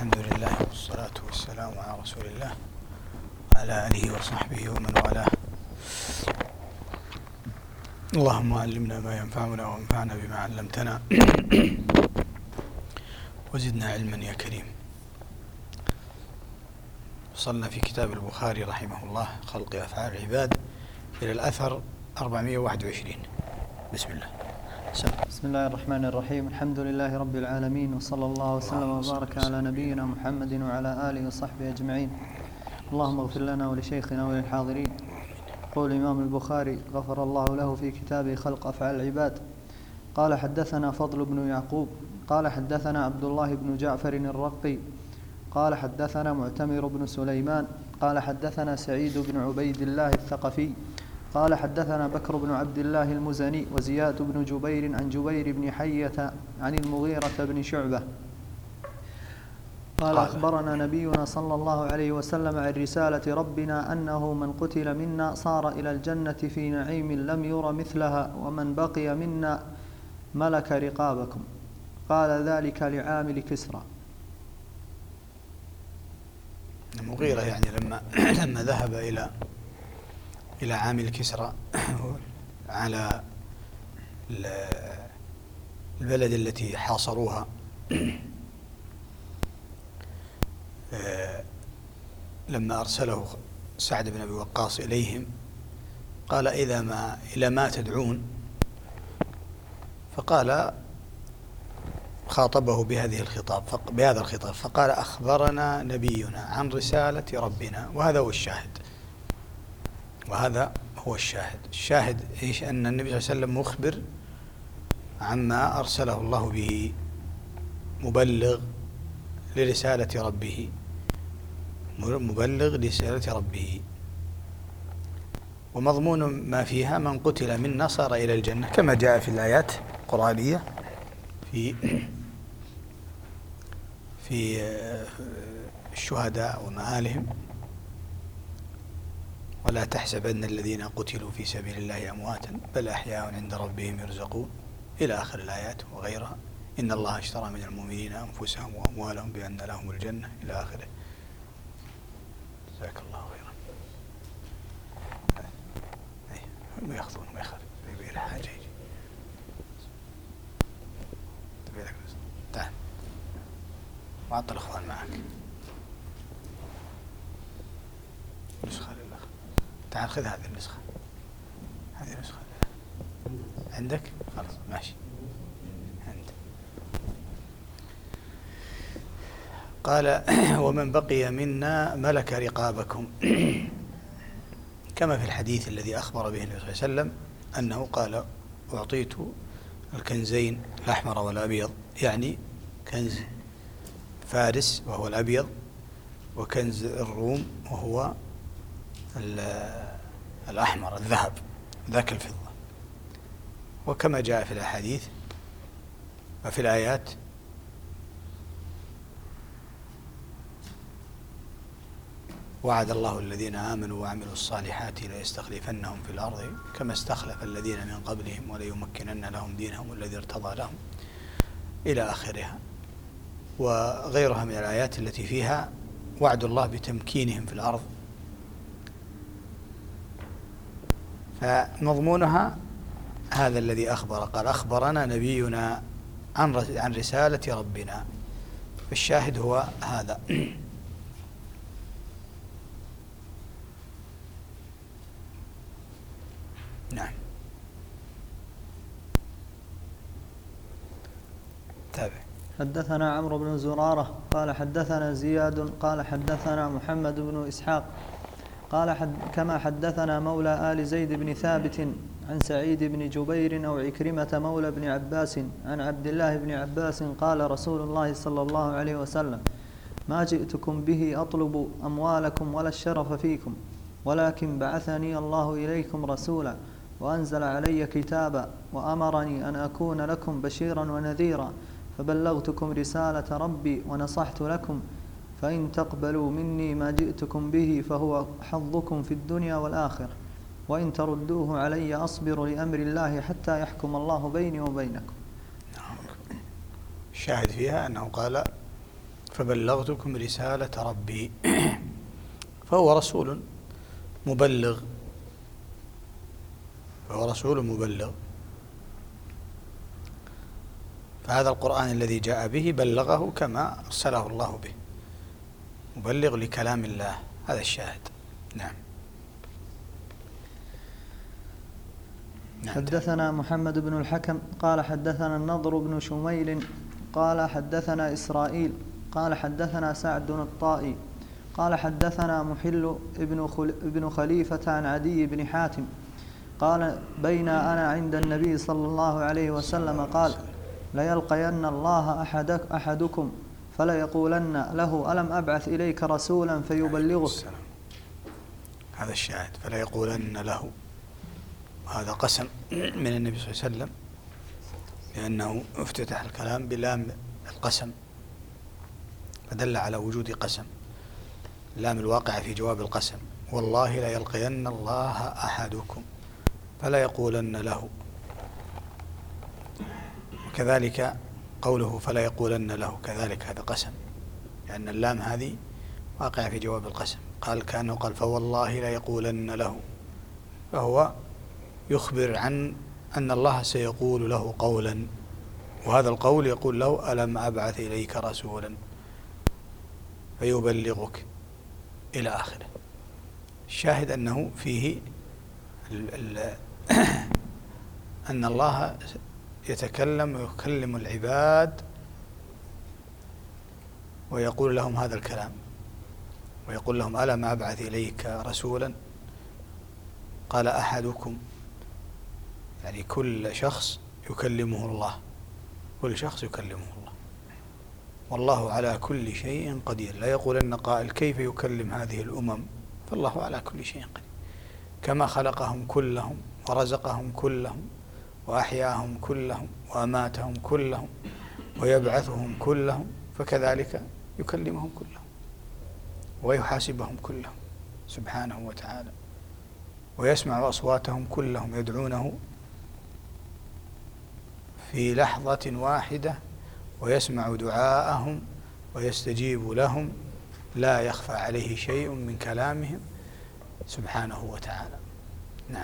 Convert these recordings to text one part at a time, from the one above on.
الحمد لله والصلاة والسلام على رسول الله وعلى آله وصحبه ومن والاه. اللهم علمنا ما ينفعنا وانفعنا بما علمتنا وزدنا علما يا كريم. وصلنا في كتاب البخاري رحمه الله خلق أفعال العباد إلى الأثر 421. بسم الله. بسم الله الرحمن الرحيم. الحمد لله رب العالمين، وصلى الله وسلم وبارك على نبينا محمد وعلى آله وصحبه أجمعين. اللهم اغفر لنا ولشيخنا وللحاضرين. قول الإمام البخاري غفر الله له في كتابه خلق أفعال العباد: قال حدثنا فضل بن يعقوب قال حدثنا عبد الله بن جعفر الرقي قال حدثنا معتمر بن سليمان قال حدثنا سعيد بن عبيد الله الثقفي قال حدثنا بكر بن عبد الله المزني وزياد بن جبير عن جبير بن حية عن المغيرة بن شعبة قال أخبرنا نبينا صلى الله عليه وسلم عن رسالة ربنا أنه من قتل منا صار إلى الجنة في نعيم لم ير مثلها، ومن بقي منا ملك رقابكم. قال ذلك لعامل كسرى. المغيرة يعني لما ذهب إلى عامل كسرى على البلد التي حاصروها، لما أرسله سعد بن أبي وقاص إليهم قال إلى ما تدعون؟ فقال خاطبه بهذا الخطاب فقال أخبرنا نبينا عن رسالة ربنا. وهذا هو الشاهد. الشاهد إيش؟ أن النبي صلى الله عليه وسلم مخبر عما أرسله الله به، مبلغ لرسالة ربه، ومضمون ما فيها من قتل منا صار إلى الجنة، كما جاء في الآيات القرآنية في الشهداء ومآلهم: ولا تحسبن الذين قتلوا في سبيل الله أمواتا بل أحياء عند ربهم يرزقون، إلى آخر الآيات وغيرها. إن الله اشترى من المؤمنين أنفسهم وأموالهم بأن لهم الجنة، إلى آخره. جزاك الله خيرا. هم يأخذون ما يخالف، يبي له حاجة يجي. تبي لك تعال وعط الأخوان معك نسخة للأخ. تعال خذ هذه النسخة. عندك؟ خلاص ماشي. قال ومن بقي منا ملك رقابكم، كما في الحديث الذي أخبر به النبي صلى الله عليه وسلم أنه قال: أعطيت الكنزين الأحمر والأبيض، يعني كنز فارس وهو الأبيض، وكنز الروم وهو الأحمر الذهب، ذاك الفضة. وكما جاء في الأحاديث وفي الآيات: وعد الله الذين آمنوا وعملوا الصالحات ليستخلفنهم في الأرض كما استخلف الذين من قبلهم وليمكنن لهم دينهم الذي ارتضى لهم، إلى آخرها، وغيرها من الآيات التي فيها وعد الله بتمكينهم في الأرض. فمضمونها هذا الذي قال أخبرنا نبينا عن رسالة ربنا. الشاهد هو هذا. نعم. تابع. حدثنا عمرو بن زرارة قال حدثنا زياد قال حدثنا محمد بن إسحاق قال كما حدثنا مولى آل زيد بن ثابت عن سعيد بن جبير أو عكرمة مولى بن عباس عن عبد الله بن عباس قال رسول الله صلى الله عليه وسلم: ما جئتكم به أطلب أموالكم ولا الشرف فيكم، ولكن بعثني الله إليكم رسولا وأنزل علي كتابا وأمرني أن أكون لكم بشيرا ونذيرا، فبلغتكم رسالة ربي ونصحت لكم، فإن تقبلوا مني ما جئتكم به فهو حظكم في الدنيا والآخرة، وإن تردوه علي أصبر لأمر الله حتى يحكم الله بيني وبينكم. الشاهد فيها أنه قال: فبلغتكم رسالة ربي. فهو رسول مبلغ، فهذا القرآن الذي جاء به بلغه كما أرسله الله به، مبلغ لكلام الله، هذا الشاهد. نعم. حدثنا محمد بن الحكم قال حدثنا النضر بن شميل قال حدثنا إسرائيل قال حدثنا سعد الطائي قال حدثنا محل ابن خليفة عن عدي بن حاتم قال بين أنا عند النبي صلى الله عليه وسلم قال ليلقين الله أحدكم فليقولن له ألم أبعث إليك رسولا فيبلغك. هذا الشاهد، فليقولن له، هذا قسم من النبي صلى الله عليه وسلم، لأنه افتتح الكلام بلام القسم فدل على وجود قسم، لام الواقع في جواب القسم. والله ليلقين الله أحدكم فلا يقولن له، وكذلك قوله فلا يقولن له كذلك هذا قسم، لأن اللام هذه واقع في جواب القسم. قال كأنه قال فوالله ليقولن له، فهو يخبر عن أن الله سيقول له قولا، وهذا القول يقول له ألم أبعث إليك رسولا فيبلغك إلى آخره. الشاهد أنه فيه أن الله يتكلم ويكلم العباد ويقول لهم هذا الكلام، ويقول لهم ألم أبعث إليك رسولا. قال أحدكم، يعني كل شخص يكلمه الله، كل شخص يكلمه الله، والله على كل شيء قدير. لا يقولن قائل كيف يكلم هذه الأمم، فالله على كل شيء قدير، كما خلقهم كلهم ورزقهم كلهم وأحياهم كلهم وأماتهم كلهم ويبعثهم كلهم، فكذلك يكلمهم كلهم ويحاسبهم كلهم سبحانه وتعالى، ويسمع أصواتهم كلهم يدعونه في لحظة واحدة، ويسمع دعاءهم ويستجيب لهم، لا يخفى عليه شيء من كلامهم سبحانه وتعالى. نعم.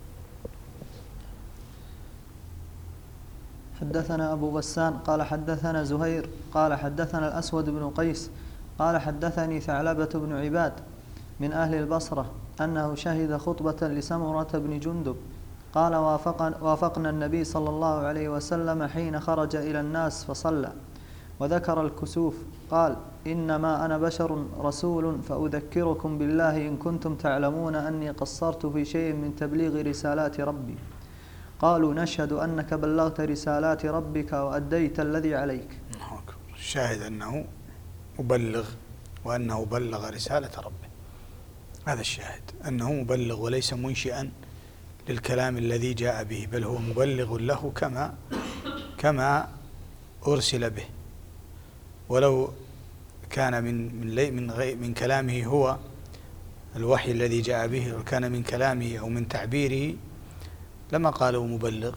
حدثنا أبو غسان قال حدثنا زهير قال حدثنا الأسود بن قيس قال حدثني ثعلبة بن عباد من أهل البصرة أنه شهد خطبة لسمرة بن جندب قال وافقنا النبي صلى الله عليه وسلم حين خرج إلى الناس فصلى، وذكر الكسوف قال إنما أنا بشر رسول فأذكركم بالله إن كنتم تعلمون أني قصرت في شيء من تبليغ رسالات ربي. قالوا نشهد أنك بلغت رسالات ربك وأديت الذي عليك. الشاهد أنه مبلغ، وأنه بلغ رسالة ربه، هذا الشاهد، أنه مبلغ وليس منشئا للكلام الذي جاء به، بل هو مبلغ له كما أرسل به. ولو كان من كلامه هو الوحي الذي جاء به، وكان من كلامه أو من تعبيره لما قالوا مبلغ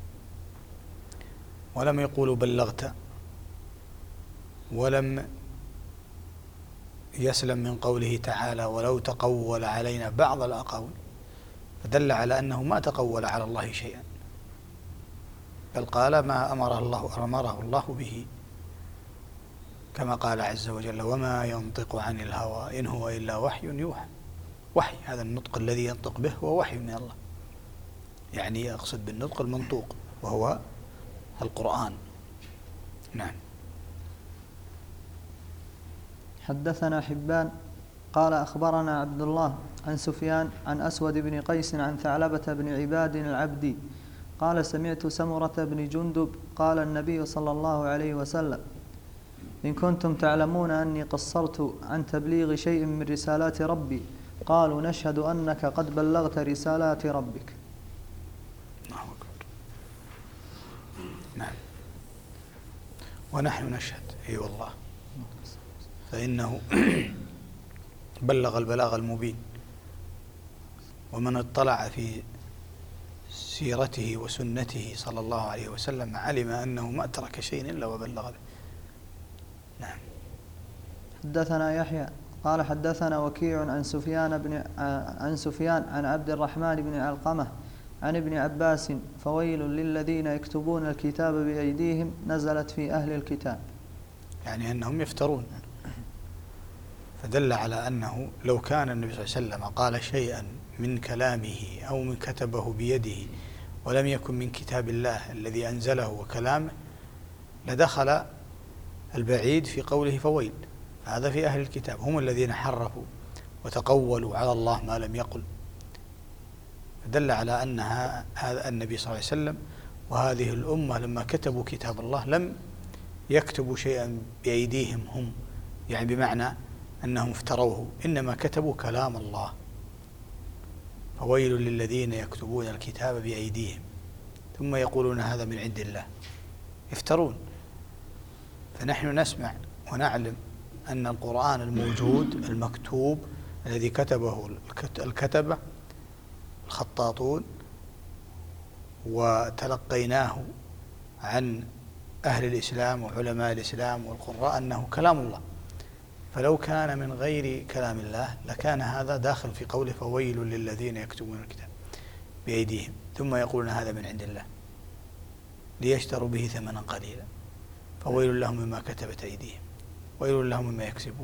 ولم يقولوا بلغت، ولم يسلم من قوله تعالى ولو تقول علينا بعض الأقاويل، فدل على أنه ما تقول على الله شيئا، بل قال ما أمره الله به، كما قال عز وجل وما ينطق عن الهوى إن هو إلا وحي يوحى. وحي، هذا النطق الذي ينطق به هو وحي من الله، يعني أقصد بالنطق المنطوق وهو القرآن. نعم. حدثنا حبان قال أخبرنا عبد الله عن سفيان عن أسود بن قيس عن ثعلبة بن عباد العبدي قال سمعت سمرة بن جندب قال النبي صلى الله عليه وسلم إن كنتم تعلمون أني قصرت عن تبليغ شيء من رسالات ربي قالوا نشهد أنك قد بلغت رسالات ربك. نعم. ونحن نشهد أي والله، فإنه بلغ البلاغ المبين، ومن اطلع في سيرته وسنته صلى الله عليه وسلم علم أنه ما ترك شيء إلا وبلغ به. نعم. حدثنا يحيى قال حدثنا وكيع عن سفيان عن عبد الرحمن بن علقمة عن ابن عباس فويل للذين يكتبون الكتاب بأيديهم نزلت في أهل الكتاب، يعني أنهم يفترون. فدل على أنه لو كان النبي صلى الله عليه وسلم قال شيئا من كلامه أو من كتبه بيده ولم يكن من كتاب الله الذي أنزله وكلامه لدخل البعيد في قوله فويل. هذا في أهل الكتاب، هم الذين حرفوا وتقولوا على الله ما لم يقل. فدل على أن هذا النبي صلى الله عليه وسلم وهذه الأمة لما كتبوا كتاب الله لم يكتبوا شيئا بأيديهم هم، يعني بمعنى أنهم افتروه، إنما كتبوا كلام الله. فويل للذين يكتبون الكتاب بأيديهم ثم يقولون هذا من عند الله، يفترون. فنحن نسمع ونعلم أن القرآن الموجود المكتوب الذي كتبه الكتبة الخطاطون وتلقيناه عن أهل الإسلام وعلماء الإسلام والقراء أنه كلام الله. فلو كان من غير كلام الله لكان هذا داخل في قوله فويل للذين يكتبون الكتاب بأيديهم ثم يقولون هذا من عند الله ليشتروا به ثمنا قليلا، فويل لهم مما كتبت أيديهم ويل لهم مما يكسبون.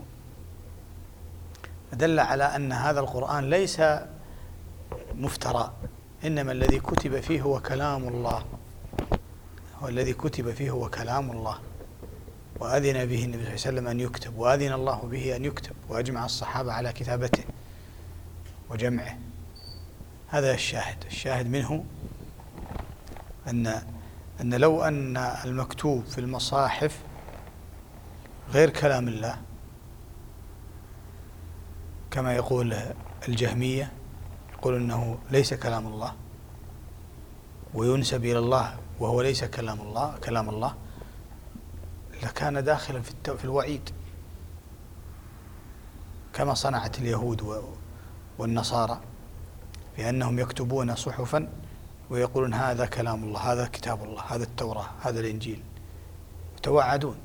فدل على أن هذا القرآن ليس مفترى، إنما الذي كتب فيه هو كلام الله، والذي كتب فيه هو كلام الله، وأذن به النبي صلى الله عليه وسلم أن يكتب، وأذن الله به أن يكتب، وأجمع الصحابة على كتابته وجمعه. هذا الشاهد منه أن لو أن المكتوب في المصاحف غير كلام الله كما يقول الجهمية، يقول أنه ليس كلام الله وينسب إلى الله وهو ليس كلام الله لكان داخلا في الوعيد، كما صنعت اليهود والنصارى بأنهم يكتبون صحفا ويقولون هذا كلام الله، هذا كتاب الله، هذا التوراة، هذا الإنجيل، يتوعدون.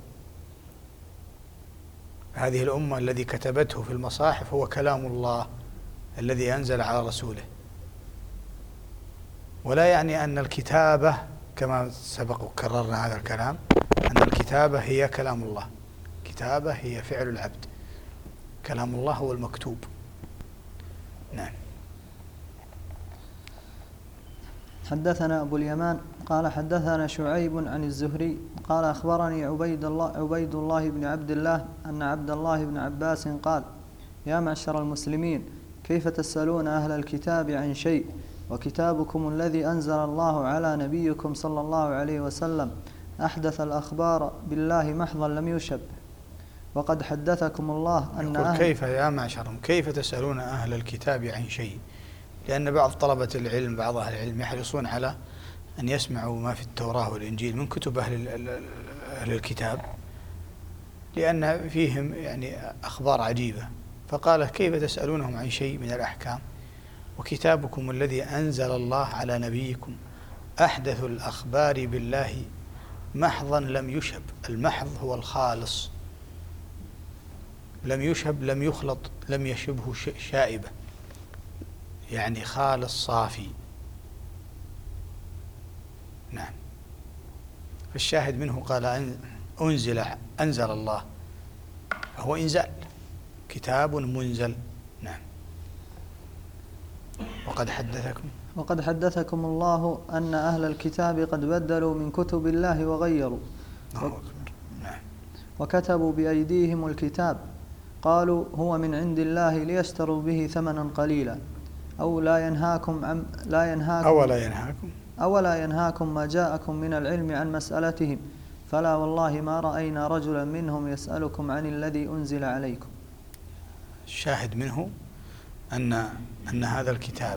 هذه الأمة الذي كتبته في المصاحف هو كلام الله الذي أنزل على رسوله. ولا يعني أن الكتابة كما سبق وكررنا هذا الكلام أن الكتابة هي كلام الله، كتابة هي فعل العبد، كلام الله هو المكتوب. نعم. حدثنا أبو اليمان قال حدثنا شعيب عن الزهري قال أخبرني عبيد الله بن عبد الله أن عبد الله بن عباس قال يا معشر المسلمين كيف تسألون أهل الكتاب عن شيء وكتابكم الذي أنزل الله على نبيكم صلى الله عليه وسلم أحدث الأخبار بالله محضا لم يشب، وقد حدثكم الله أن كيف يا معشرهم كيف تسألون أهل الكتاب عن شيء؟ لأن بعض طلبة العلم بعض أهل العلم يحرصون على أن يسمعوا ما في التوراة والإنجيل من كتب أهل الكتاب لأن فيهم يعني أخبار عجيبة، فقال كيف تسألونهم عن شيء من الأحكام وكتابكم الذي أنزل الله على نبيكم أحدث الأخبار بالله محضا لم يشب. المحض هو الخالص، لم يشب لم يخلط لم يشبه شائبة، يعني خالص صافي. نعم. فالشاهد منه قال أنزل الله، هو إنزال، كتاب منزل. نعم. وقد حدثكم الله أن أهل الكتاب قد بدلوا من كتب الله وغيروا نعم. وكتبوا بأيديهم الكتاب قالوا هو من عند الله ليشتروا به ثمنا قليلا أولا ينهاكم ما جاءكم من العلم عن مسألتهم فلا والله ما رأينا رجلا منهم يسألكم عن الذي أنزل عليكم. الشاهد منه أن هذا الكتاب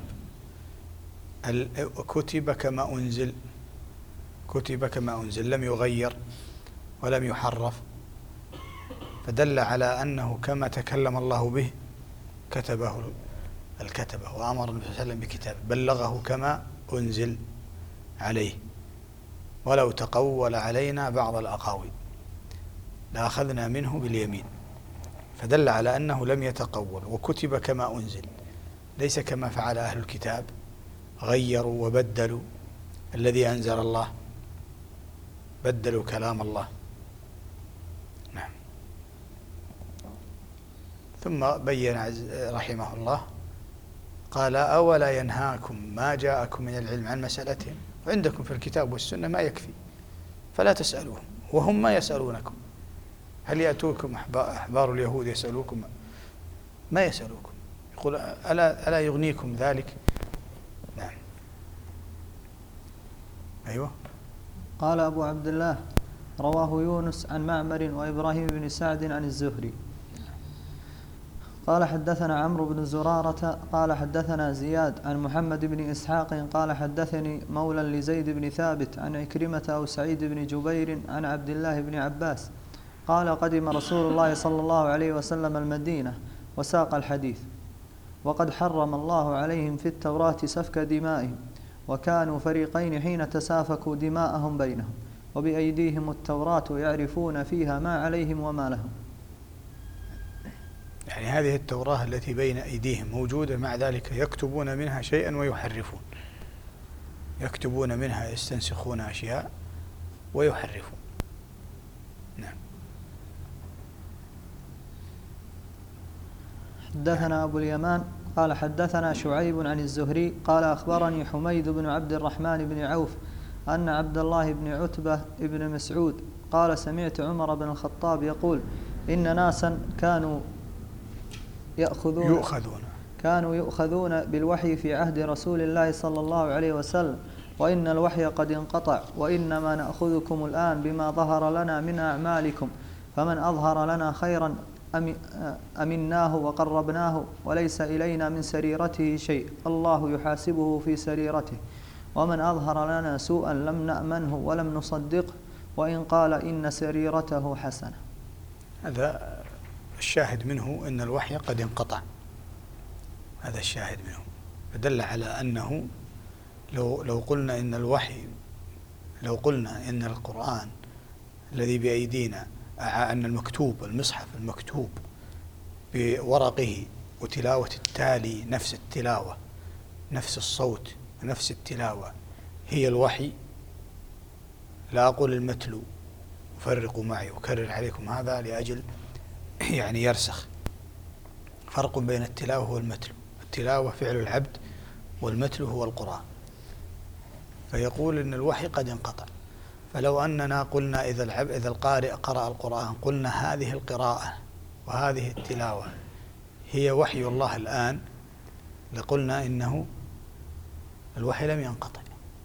كتب كما أنزل لم يغير ولم يحرف، فدل على أنه كما تكلم الله به كتبه الكتبة وأمر النبي صلى الله عليه وسلم بكتابه بلغه كما أنزل عليه، ولو تقول علينا بعض الأقاويل لأخذنا منه باليمين. فدل على أنه لم يتقول وكتب كما أنزل، ليس كما فعل أهل الكتاب غيروا وبدلوا الذي أنزل الله، بدلوا كلام الله. نعم. ثم بين رحمه الله قال أولا ينهاكم ما جاءكم من العلم عن مسألتهم، وعندكم في الكتاب والسنة ما يكفي فلا تسألوهم وهم ما يسألونكم. هل يأتوكم أحبار اليهود يسألوكم؟ ما يسألوكم. يقول ألا يغنيكم ذلك؟ نعم. أيوة. قال أبو عبد الله رواه يونس عن معمر وإبراهيم بن سعد عن الزهري قال حدثنا عمرو بن زرارة قال حدثنا زياد عن محمد بن إسحاق قال حدثني مولى لزيد بن ثابت عن عكرمة أو سعيد بن جبير عن عبد الله بن عباس قال قدم رسول الله صلى الله عليه وسلم المدينة وساق الحديث وقد حرم الله عليهم في التوراة سفك دمائهم وكانوا فريقين حين تسافكوا دماءهم بينهم وبأيديهم التوراة يعرفون فيها ما عليهم وما لهم. يعني هذه التوراة التي بين أيديهم موجودة، مع ذلك يكتبون منها شيئا ويحرفون، يكتبون منها يستنسخون أشياء ويحرفون. نعم. حدثنا أبو اليمان قال حدثنا شعيب عن الزهري قال أخبرني حميد بن عبد الرحمن بن عوف أن عبد الله بن عتبة بن مسعود قال سمعت عمر بن الخطاب يقول إن ناسا كانوا يؤخذون بالوحي في عهد رسول الله صلى الله عليه وسلم وإن الوحي قد انقطع وإنما نأخذكم الآن بما ظهر لنا من أعمالكم فمن أظهر لنا خيرا أمناه وقربناه وليس إلينا من سريرته شيء الله يحاسبه في سريرته ومن أظهر لنا سوءا لم نأمنه ولم نصدقه وإن قال إن سريرته حسنة. هذا الشاهد منه أن الوحي قد انقطع، هذا الشاهد منه، فدل على أنه لو قلنا إن الوحي، لو قلنا إن القرآن الذي بأيدينا أن المكتوب المصحف المكتوب بورقه وتلاوة التالي نفس التلاوة نفس الصوت نفس التلاوة هي الوحي، لا أقول المتلو، فرقوا معي وكرر عليكم هذا لأجل يعني يرسخ. فرق بين التلاوة والمتلو، التلاوة فعل العبد والمتلو هو القرآن، فيقول إن الوحي قد انقطع. فلو أننا قلنا إذا القارئ قرأ القرآن قلنا هذه القراءة وهذه التلاوة هي وحي الله الآن، لقلنا إنه الوحي لم ينقطع.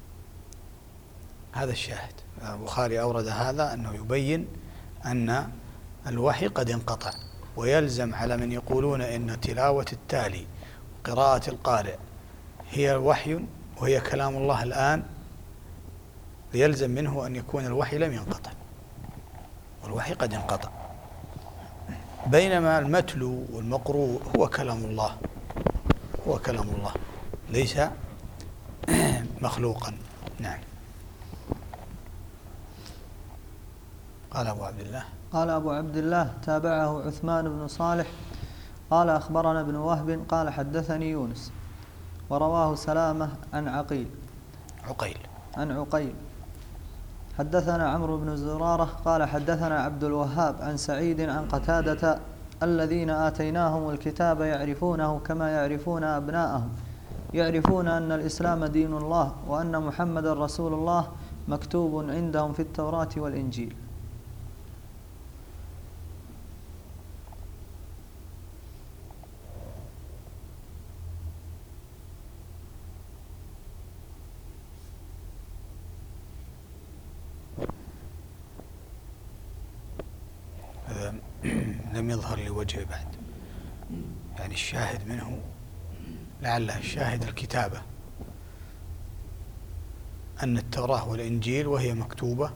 هذا الشاهد. البخاري أورد هذا أنه يبين أن الوحي قد انقطع، ويلزم على من يقولون إن تلاوة التالي قراءة القارئ هي وحي وهي كلام الله الآن، يلزم منه أن يكون الوحي لم ينقطع والوحي قد انقطع، بينما المتلو والمقروء هو كلام الله، هو كلام الله ليس مخلوقا. نعم. قال أبو عبد الله تابعه عثمان بن صالح قال أخبرنا ابن وهب قال حدثني يونس ورواه سلامة عن عقيل حدثنا عمرو بن زرارة قال حدثنا عبد الوهاب عن سعيد عن قتادة الذين آتيناهم الكتاب يعرفونه كما يعرفون أبناءهم يعرفون أن الإسلام دين الله وأن محمد رسول الله مكتوب عندهم في التوراة والإنجيل. لم يظهر لوجهه بعد، يعني الشاهد منه لعله الشاهد الكتابة، أن التوراة والإنجيل وهي مكتوبة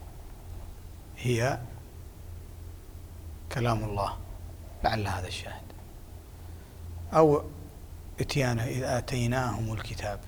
هي كلام الله، لعل هذا الشاهد، أو إتيانه إذ آتيناهم الكتاب،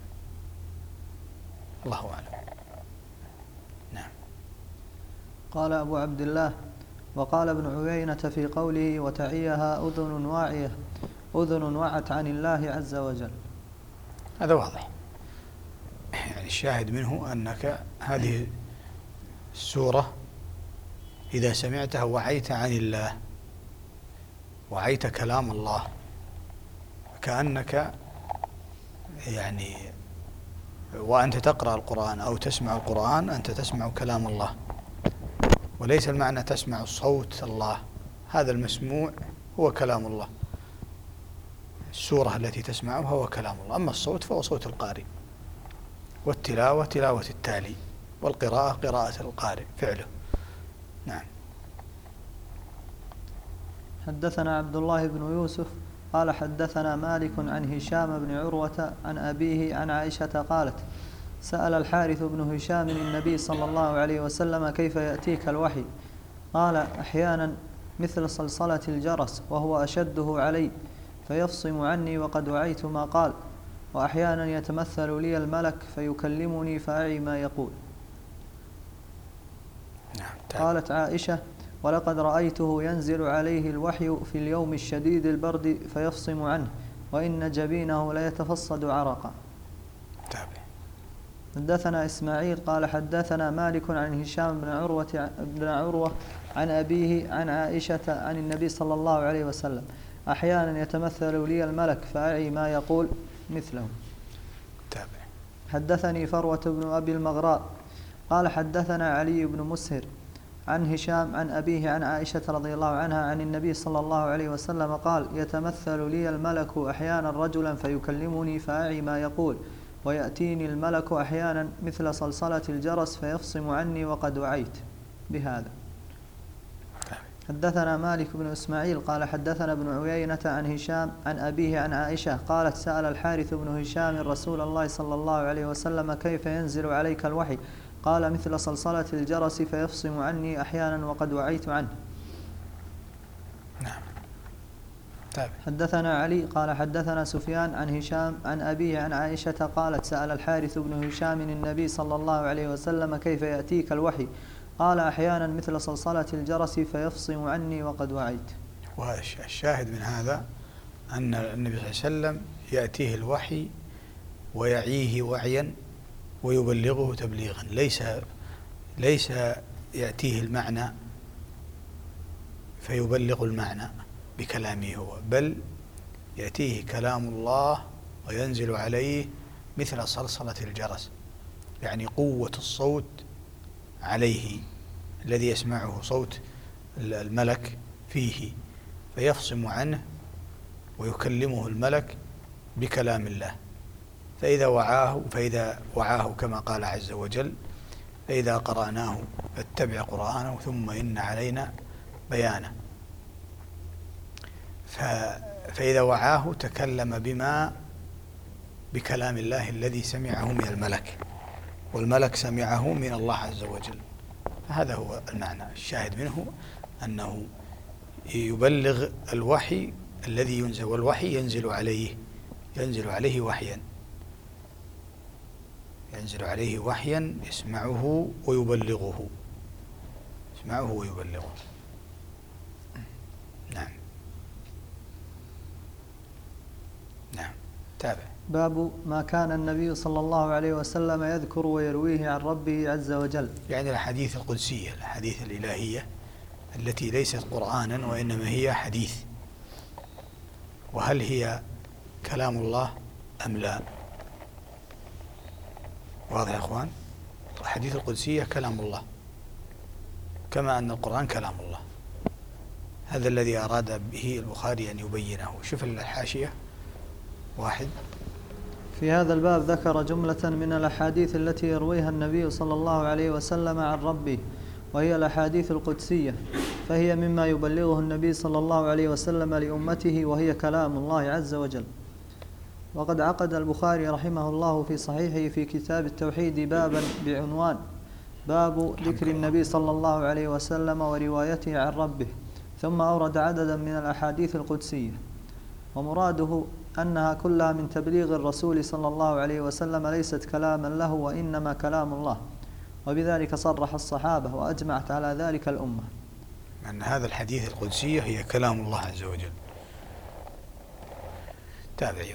الله أعلم. نعم. قال أبو عبد الله وقال ابن عيينة في قوله وتعيها أذن واعية أذن وعت عن الله عز وجل. هذا واضح، يعني الشاهد منه أنك هذه السورة إذا سمعتها وعيت عن الله، وعيت كلام الله، كأنك يعني وأنت تقرأ القرآن أو تسمع القرآن أنت تسمع كلام الله، وليس المعنى تسمع صوت الله، هذا المسموع هو كلام الله، السورة التي تسمعها هو كلام الله، أما الصوت فهو صوت القارئ، والتلاوة تلاوة التالي، والقراءة قراءة القارئ فعله. نعم. حدثنا عبد الله بن يوسف قال حدثنا مالك عن هشام بن عروة عن أبيه عن عائشة قالت سأل الحارث بن هشام النبي صلى الله عليه وسلم كيف يأتيك الوحي؟ قال أحيانا مثل صلصلة الجرس وهو أشده علي فيفصم عني وقد وعيت ما قال، وأحيانا يتمثل لي الملك فيكلمني فأعي ما يقول. قالت عائشة ولقد رأيته ينزل عليه الوحي في اليوم الشديد البرد فيفصم عنه وإن جبينه ليتفصد عرقا. حدثنا إسماعيل قال حدثنا مالك عن هشام بن عروة عن أبيه عن عائشة عن النبي صلى الله عليه وسلم أحيانا يتمثل لي الملك فأعي ما يقول مثله. حدثني فروة بن أبي المغراء قال حدثنا علي بن مسهر عن هشام عن أبيه عن عائشة رضي الله عنها عن النبي صلى الله عليه وسلم قال يتمثل لي الملك أحيانا رجلا فيكلمني فأعي ما يقول، ويأتيني الملك أحيانا مثل صلصلة الجرس فيفصم عني وقد وعيت بهذا. حدثنا مالك بن إسماعيل قال حدثنا ابن عيينة عن هشام عن أبيه عن عائشة قالت سأل الحارث بن هشام رسول الله صلى الله عليه وسلم كيف ينزل عليك الوحي؟ قال مثل صلصلة الجرس فيفصم عني أحيانا وقد وعيت عنه. نعم. حدثنا علي قال حدثنا سفيان عن هشام عن أبيه عن عائشة قالت سأل الحارث بن هشام النبي صلى الله عليه وسلم كيف يأتيك الوحي؟ قال أحيانا مثل صلصلة الجرس فيفصم عني وقد وعيت. والشاهد من هذا أن النبي صلى الله عليه وسلم يأتيه الوحي ويعيه وعيا ويبلغه تبليغا، ليس يأتيه المعنى فيبلغ المعنى بكلامه هو، بل يأتيه كلام الله وينزل عليه مثل صلصلة الجرس، يعني قوة الصوت عليه الذي يسمعه صوت الملك فيه، فيفصم عنه ويكلمه الملك بكلام الله، فإذا وعاه كما قال عز وجل فإذا قرأناه فاتبع قرآنه ثم إن علينا بيانه، فإذا وعاه تكلم بكلام الله الذي سمعه من الملك، والملك سمعه من الله عز وجل، فهذا هو المعنى الشاهد منه أنه يبلغ الوحي الذي ينزل، والوحي ينزل عليه وحيا يسمعه ويبلغه. نعم. تابع. باب ما كان النبي صلى الله عليه وسلم يذكر ويرويه عن ربه عز وجل، يعني الحديث القدسية، الحديث الإلهية التي ليست قرآنا وإنما هي حديث، وهل هي كلام الله أم لا؟ واضح يا أخوان؟ الحديث القدسية كلام الله كما أن القرآن كلام الله، هذا الذي أراد به البخاري أن يبينه. شوف الحاشية 1. في هذا الباب ذكر جملة من الأحاديث التي يرويها النبي صلى الله عليه وسلم عن ربه، وهي الأحاديث القدسية، فهي مما يبلغه النبي صلى الله عليه وسلم لأمته، وهي كلام الله عز وجل. وقد عقد البخاري رحمه الله في صحيحه في كتاب التوحيد بابا بعنوان باب ذكر النبي صلى الله عليه وسلم وروايته عن ربه، ثم أورد عددا من الأحاديث القدسية، ومراده أنها كلها من تبليغ الرسول صلى الله عليه وسلم، ليست كلاما له وإنما كلام الله، وبذلك صرح الصحابة وأجمعت على ذلك الأمة. أن هذا الحديث القدسي هي كلام الله عز وجل. تابعيه.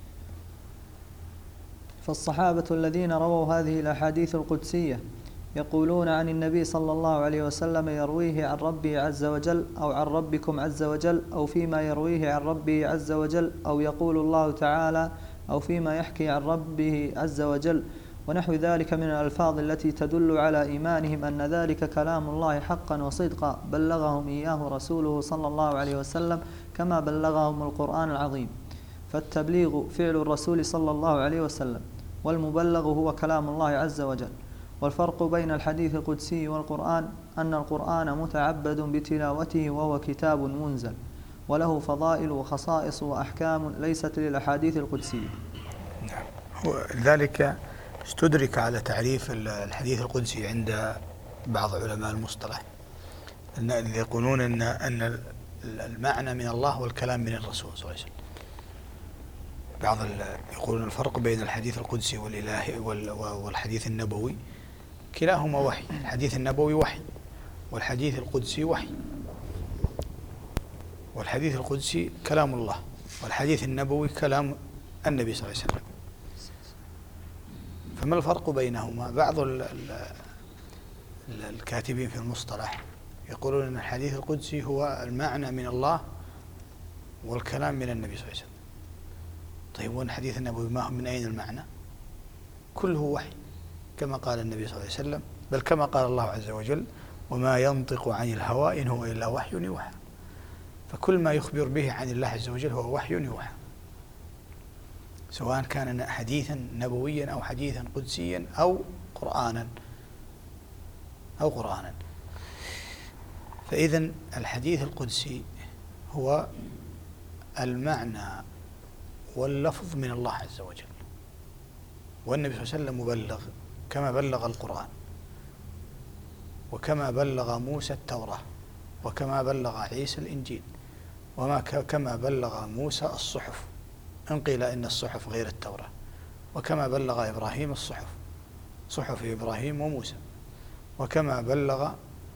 فالصحابة الذين رووا هذه الأحاديث القدسية يقولون عن النبي صلى الله عليه وسلم يرويه عن ربه عز وجل أو عن ربكم عز وجل أو فيما يرويه عن ربه عز وجل أو يقول الله تعالى أو فيما يحكي عن ربه عز وجل ونحو ذلك من الألفاظ التي تدل على إيمانهم أن ذلك كلام الله حقا وصدقا بلغهم إياه رسوله صلى الله عليه وسلم كما بلغهم القرآن العظيم. فالتبليغ فعل الرسول صلى الله عليه وسلم، والمبلغ هو كلام الله عز وجل. والفرق بين الحديث القدسي والقرآن أن القرآن متعبد بتلاوته وهو كتاب منزل وله فضائل وخصائص وأحكام ليست للأحاديث القدسية. نعم. لذلك استدرك على تعريف الحديث القدسي عند بعض علماء المصطلح اللي يقولون أن المعنى من الله والكلام من الرسول صلى الله عليه وسلم. بعض يقولون الفرق بين الحديث القدسي والإلهي والحديث النبوي كلاهما وحي. الحديث النبوي وحي والحديث القدسي وحي. والحديث القدسي كلام الله والحديث النبوي كلام النبي صلى الله عليه وسلم. فما الفرق بينهما؟ بعض الكاتبين في المصطلح يقولون أن الحديث القدسي هو المعنى من الله والكلام من النبي صلى الله عليه وسلم. طيب والحديث النبوي ما هو من أين المعنى؟ كله وحي كما قال النبي صلى الله عليه وسلم، بل كما قال الله عز وجل وما ينطق عن الهوى إن هو إلا وحي يوحى. فكل ما يخبر به عن الله عز وجل هو وحي يوحى، سواء كان حديثا نبويا أو حديثا قدسيا أو قرآنا فإذن الحديث القدسي هو المعنى واللفظ من الله عز وجل، والنبي صلى الله عليه وسلم مبلغ كما بلغ القرآن وكما بلغ موسى التوراة وكما بلغ عيسى الإنجيل كما بلغ موسى الصحف إن قيل إن الصحف غير التوراة، وكما بلغ إبراهيم الصحف صحف إبراهيم وموسى، وكما بلغ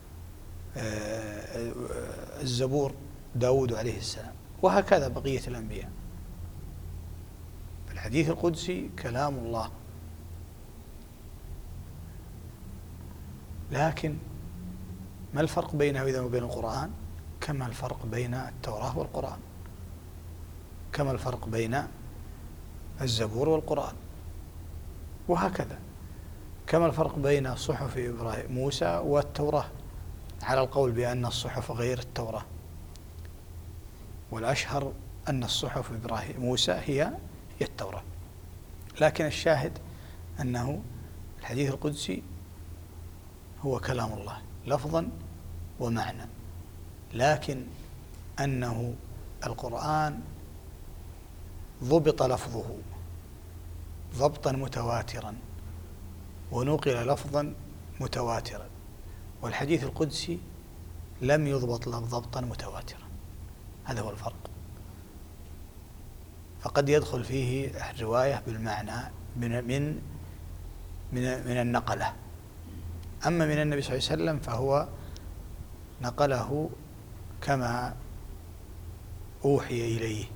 الزبور داود عليه السلام، وهكذا بقية الأنبياء. الحديث القدسي كلام الله، لكن ما الفرق بينه وبين القرآن؟ كما الفرق بين التوراة والقرآن، كما الفرق بين الزبور والقرآن، وهكذا كما الفرق بين صحف إبراهيم موسى والتوراة، على القول بأن الصحف غير التوراة، والأشهر أن الصحف إبراهيم موسى هي التوراة. لكن الشاهد أنه الحديث القدسي هو كلام الله لفظا ومعنى، لكن أنه القرآن ضبط لفظه ضبطا متواترا ونقل لفظا متواترا، والحديث القدسي لم يضبط ضبطا متواترا. هذا هو الفرق. فقد يدخل فيه الرواية بالمعنى من النقلة، أما من النبي صلى الله عليه وسلم فهو نقله كما أوحي إليه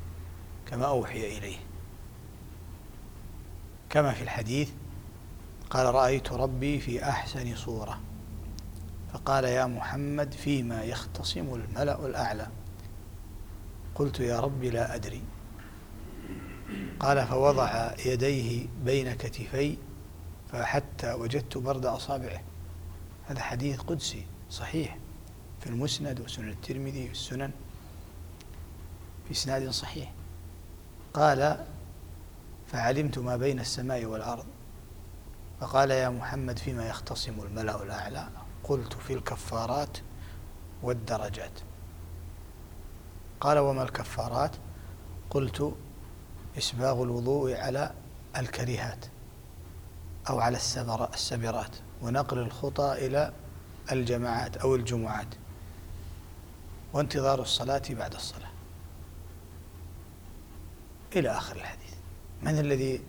كما في الحديث قال رأيت ربي في أحسن صورة فقال يا محمد فيما يختصم الملأ الأعلى، قلت يا ربي لا أدري، قال فوضع يديه بين كتفي فحتى وجدت برد أصابعه. هذا حديث قدسي صحيح في المسند وسنن الترمذي والسنن في إسناد صحيح. قال فعلمت ما بين السماء والأرض، فقال يا محمد فيما يختصم الملأ الأعلى، قلت في الكفارات والدرجات. قال وما الكفارات؟ قلت إسباغ الوضوء على الكريهات أو على السبرات، ونقل الخطى إلى الجماعات أو الجمعات، وانتظار الصلاة بعد الصلاة، إلى آخر الحديث. من الذي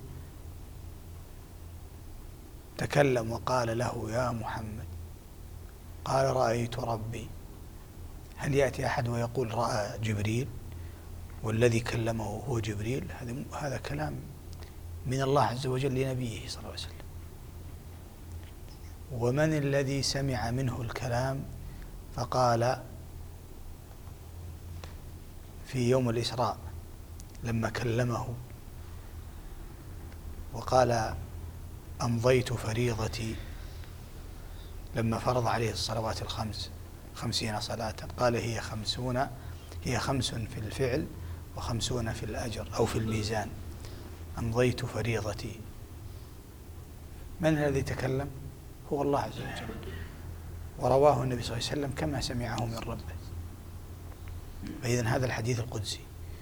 تكلم وقال له يا محمد؟ قال رأيت ربي هل يأتي أحد ويقول رأى جبريل والذي كلمه هو جبريل؟ هذا كلام من الله عز وجل لنبيه صلى الله عليه وسلم. ومن الذي سمع منه الكلام فقال في يوم الإسراء لما كلمه وقال أمضيت فريضتي لما فرض عليه الصلوات الخمس 50 صلاة، قال هي 5 في الفعل و50 في الأجر أو في الميزان. أمضيت فريضتي. من الذي تكلم؟ هو الله عز وجل، ورواه النبي صلى الله عليه وسلم كما سمعه من ربه. فإذن هذا الحديث القدسي.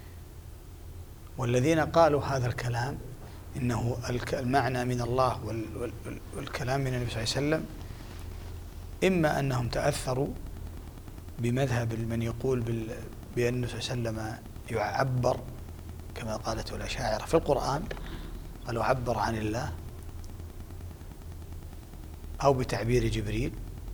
والذين قالوا هذا الكلام إنه المعنى من الله والكلام من النبي صلى الله عليه وسلم، إما أنهم تأثروا بمذهب من يقول بأن النبي صلى الله عليه وسلم يعبر كما قالته الأشاعرة في القرآن، قالوا عبر عن الله، أو بتعبير جبريل،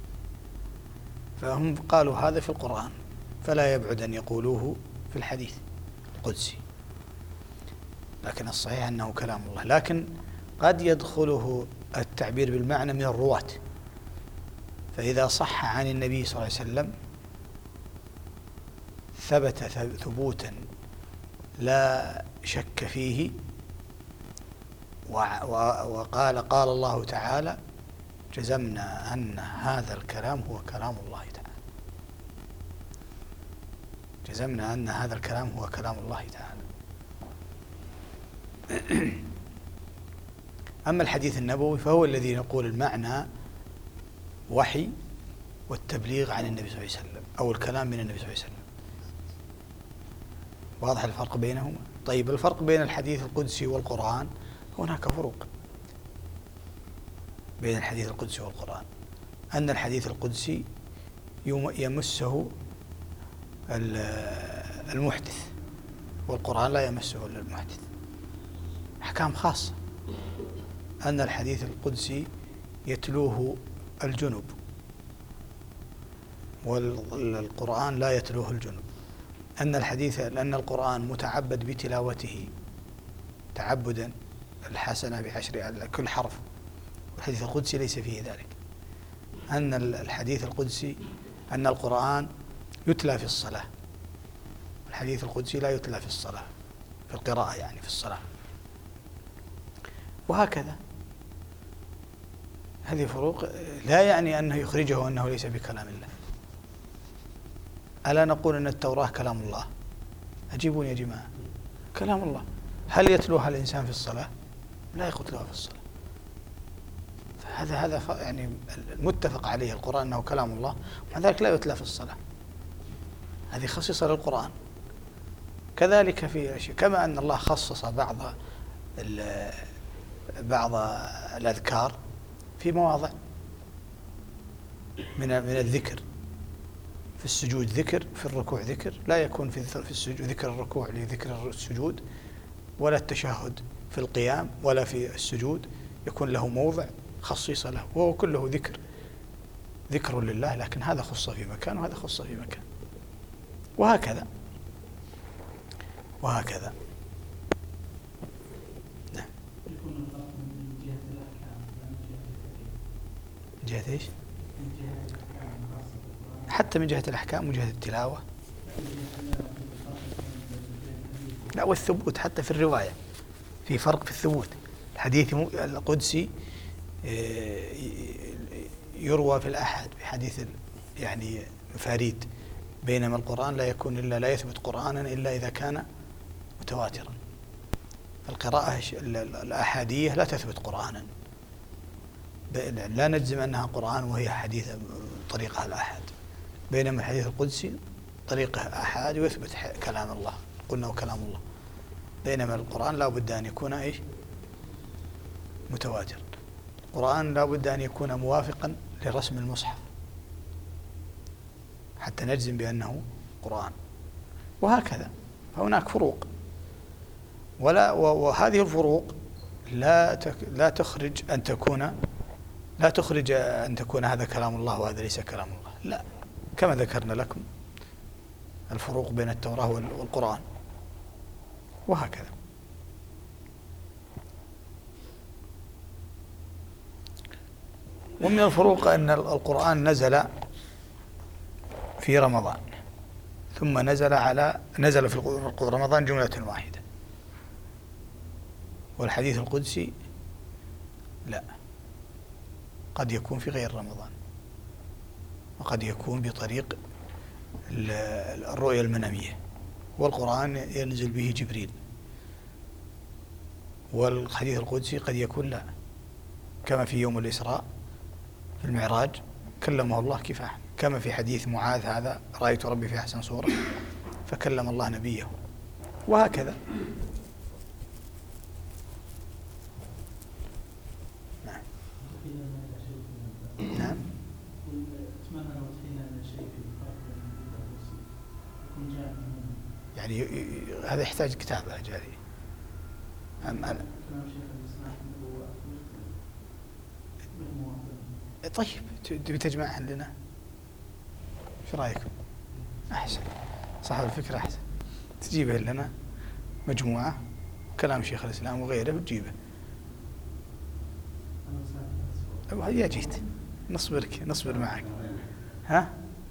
فهم قالوا هذا في القرآن فلا يبعد أن يقولوه في الحديث القدسي، لكن الصحيح أنه كلام الله. لكن قد يدخله التعبير بالمعنى من الرواة، فإذا صح عن النبي صلى الله عليه وسلم ثبت ثبوتا لا شك فيه، وقال الله تعالى جزمنا أن هذا الكلام هو كلام الله تعالى، جزمنا أن هذا الكلام هو كلام الله تعالى. أما الحديث النبوي فهو الذي نقول المعنى وحي والتبليغ عن النبي صلى الله عليه وسلم أو الكلام من النبي صلى الله عليه وسلم. واضح الفرق بينهما؟ طيب، الفرق بين الحديث القدسي والقرآن، هناك فروق بين الحديث القدسي والقرآن. أن الحديث القدسي يمسه المحدث، والقرآن لا يمسه إلا المحدث، أحكام خاصة. أن الحديث القدسي يتلوه الجنب، والقرآن لا يتلوه الجنب. لأن القرآن متعبد بتلاوته تعبدا الحسنة ب10 كل حرف، والحديث القدسي ليس فيه ذلك. أن الحديث القدسي أن القرآن يتلى في الصلاة، الحديث القدسي لا يتلى في الصلاة، في القراءة يعني في الصلاة، وهكذا. هذه فروق لا يعني أنه يخرجه أنه ليس بكلام الله. ألا نقول أن التوراة كلام الله؟ أجيبون يا جماعة، كلام الله. هل يتلوها الإنسان في الصلاة؟ لا يتلوها في الصلاة. هذا يعني المتفق عليه القرآن أنه كلام الله، ومع ذلك لا يتلى في الصلاة. هذه خصيصة للقرآن. كذلك في أشياء، كما أن الله خصص بعض الأذكار في مواضع من الذكر. في السجود ذكر، في الركوع ذكر، لا يكون في السجود ذكر الركوع لذكر السجود، ولا التشهد في القيام ولا في السجود يكون له موضع خصيص له، وهو كله ذكر لله، لكن هذا خص في مكان وهذا خص في مكان، وهكذا. نعم. من جهة ايش؟ حتى من جهة الأحكام وجهة التلاوة، لا، والثبوت حتى في الرواية في فرق في الثبوت. الحديث القدسي يروى في الأحد بحديث يعني فريد، بينما القرآن لا يثبت قرآنا إلا إذا كان متواترا. القراءة الأحادية لا تثبت قرآنا، لا نجزم أنها قرآن وهي حديث طريقها الأحد، بينما الحديث القدسي طريقه أحد ويثبت كلام الله، قلنا كلام الله، بينما القرآن لا بد أن يكون متواتر. القرآن لا بد أن يكون موافقا لرسم المصحف حتى نجزم بأنه قرآن، وهكذا. فهناك فروق، وهذه الفروق لا تخرج أن تكون هذا كلام الله وهذا ليس كلام الله، لا، كما ذكرنا لكم الفروق بين التوراة والقرآن، وهكذا. ومن الفروق أن القرآن نزل في رمضان، ثم نزل في رمضان جملة واحدة، والحديث القدسي لا، قد يكون في غير رمضان، وقد يكون بطريق الرؤية المنامية، والقرآن ينزل به جبريل، والحديث القدسي قد يكون لا، كما في يوم الإسراء في المعراج كلمه الله كفاح، كما في حديث معاذ هذا رأيت ربي في أحسن صورة فكلم الله نبيه، وهكذا. نعم. نعم. يعني هذا يحتاج كتابة جاري. طيب تبي تجمعها لنا؟ شو رأيكم؟ أحسن، صاحب الفكرة أحسن، تجيبه لنا مجموعة كلام شيخ الإسلام وغيره وتجيبه. يا جيت نصبر معك. ها؟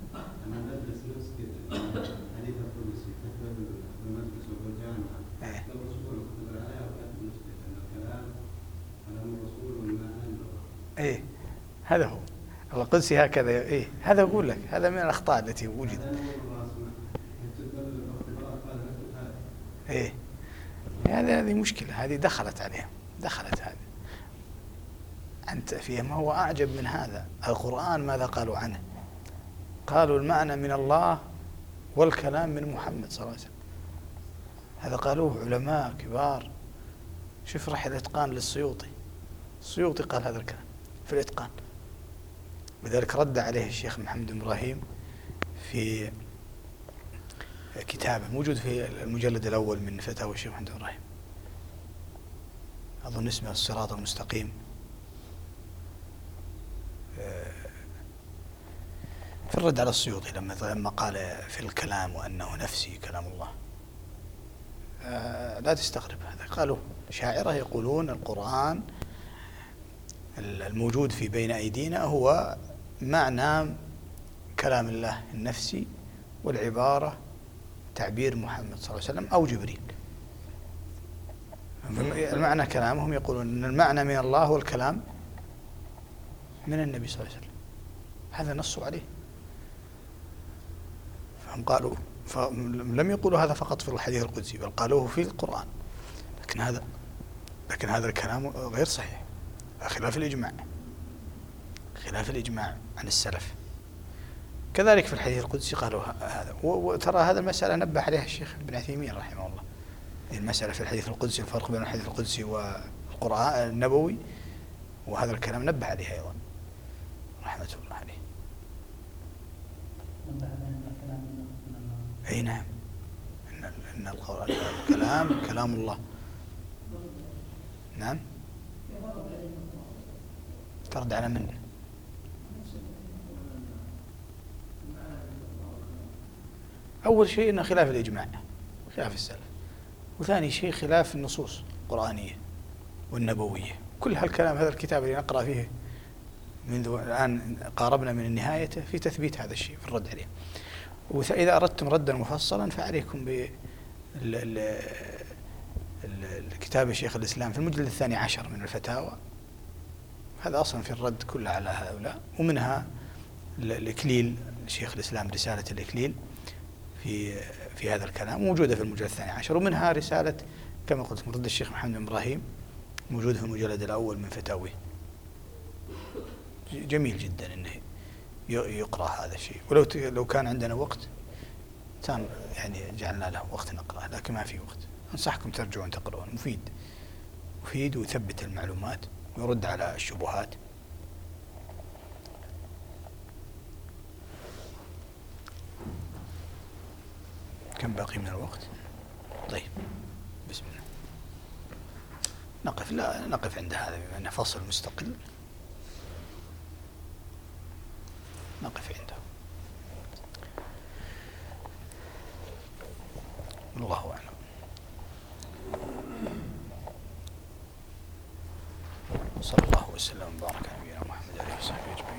ايه هذا هو القدسي هكذا. ايه هذا اقول لك، هذا من الاخطاء التي وجدت. ايه هذه مشكلة، هذه دخلت عليهم، دخلت هذه. أنت فيه ما هو أعجب من هذا. القرآن ماذا قالوا عنه؟ قالوا المعنى من الله والكلام من محمد صلى الله عليه وسلم. هذا قالوه علماء كبار. شوف رح الإتقان للسيوطي، السيوطي قال هذا الكلام في الإتقان، لذلك رد عليه الشيخ محمد بن إبراهيم في كتابه موجود في المجلد الأول من فتاوى الشيخ محمد بن إبراهيم، أظن اسمه الصراط المستقيم. في الرد على السيوطي لما قال في الكلام وأنه نفسي كلام الله. لا تستغرب هذا، قالوا شاعرة يقولون القرآن الموجود في بين أيدينا هو معنى كلام الله النفسي، والعبارة تعبير محمد صلى الله عليه وسلم أو جبريل. المعنى كلامهم يقولون أن المعنى من الله والكلام من النبي صلى الله عليه وسلم، هذا نصوا عليه. فهم قالوا، لم يقولوا هذا فقط في الحديث القدسي، بل قالوه في القرآن. لكن هذا الكلام غير صحيح، خلاف الإجماع عن السلف. كذلك في الحديث القدسي قالوا هذا. وترى هذا المسألة نبه عليها الشيخ ابن عثيمين رحمه الله، المسألة في الحديث القدسي، الفرق بين الحديث القدسي والقرآن النبوي، وهذا الكلام نبه عليه أيضا رحمة الله عليه. أي نعم، إن الكلام كلام الله. نعم. ترد على من؟ أول شيء إنه خلاف الإجماع، خلاف السلف، وثاني شيء خلاف النصوص القرآنية والنبوية. كل هالكلام، هذا الكتاب اللي نقرأ فيه منذ الآن قاربنا من النهاية في تثبيت هذا الشيء في الرد عليه. وإذا أردتم ردا مفصلا فعليكم بالكتاب الشيخ الإسلام في المجلد 12 من الفتاوى، هذا أصلا في الرد كله على هؤلاء. ومنها الإكليل الشيخ الإسلام، رسالة الإكليل في هذا الكلام موجودة في المجلد 12. ومنها رسالة كما قلت مرد الشيخ محمد بن إبراهيم موجودة في المجلد الأول من فتاويه. جميل جدا إنه يقرأ هذا الشيء، ولو كان عندنا وقت كان يعني جعلنا له وقت نقرأ، لكن ما في وقت. أنصحكم ترجعون تقرؤون، مفيد ويثبت المعلومات ويرد على الشبهات. كم باقي من الوقت؟ طيب بسم الله. نقف عند هذا بما أنه فصل مستقل، نقف عنده. والله أعلم. صلى الله وسلم وبارك على نبينا محمد وعلى آله وصحبه أجمعين.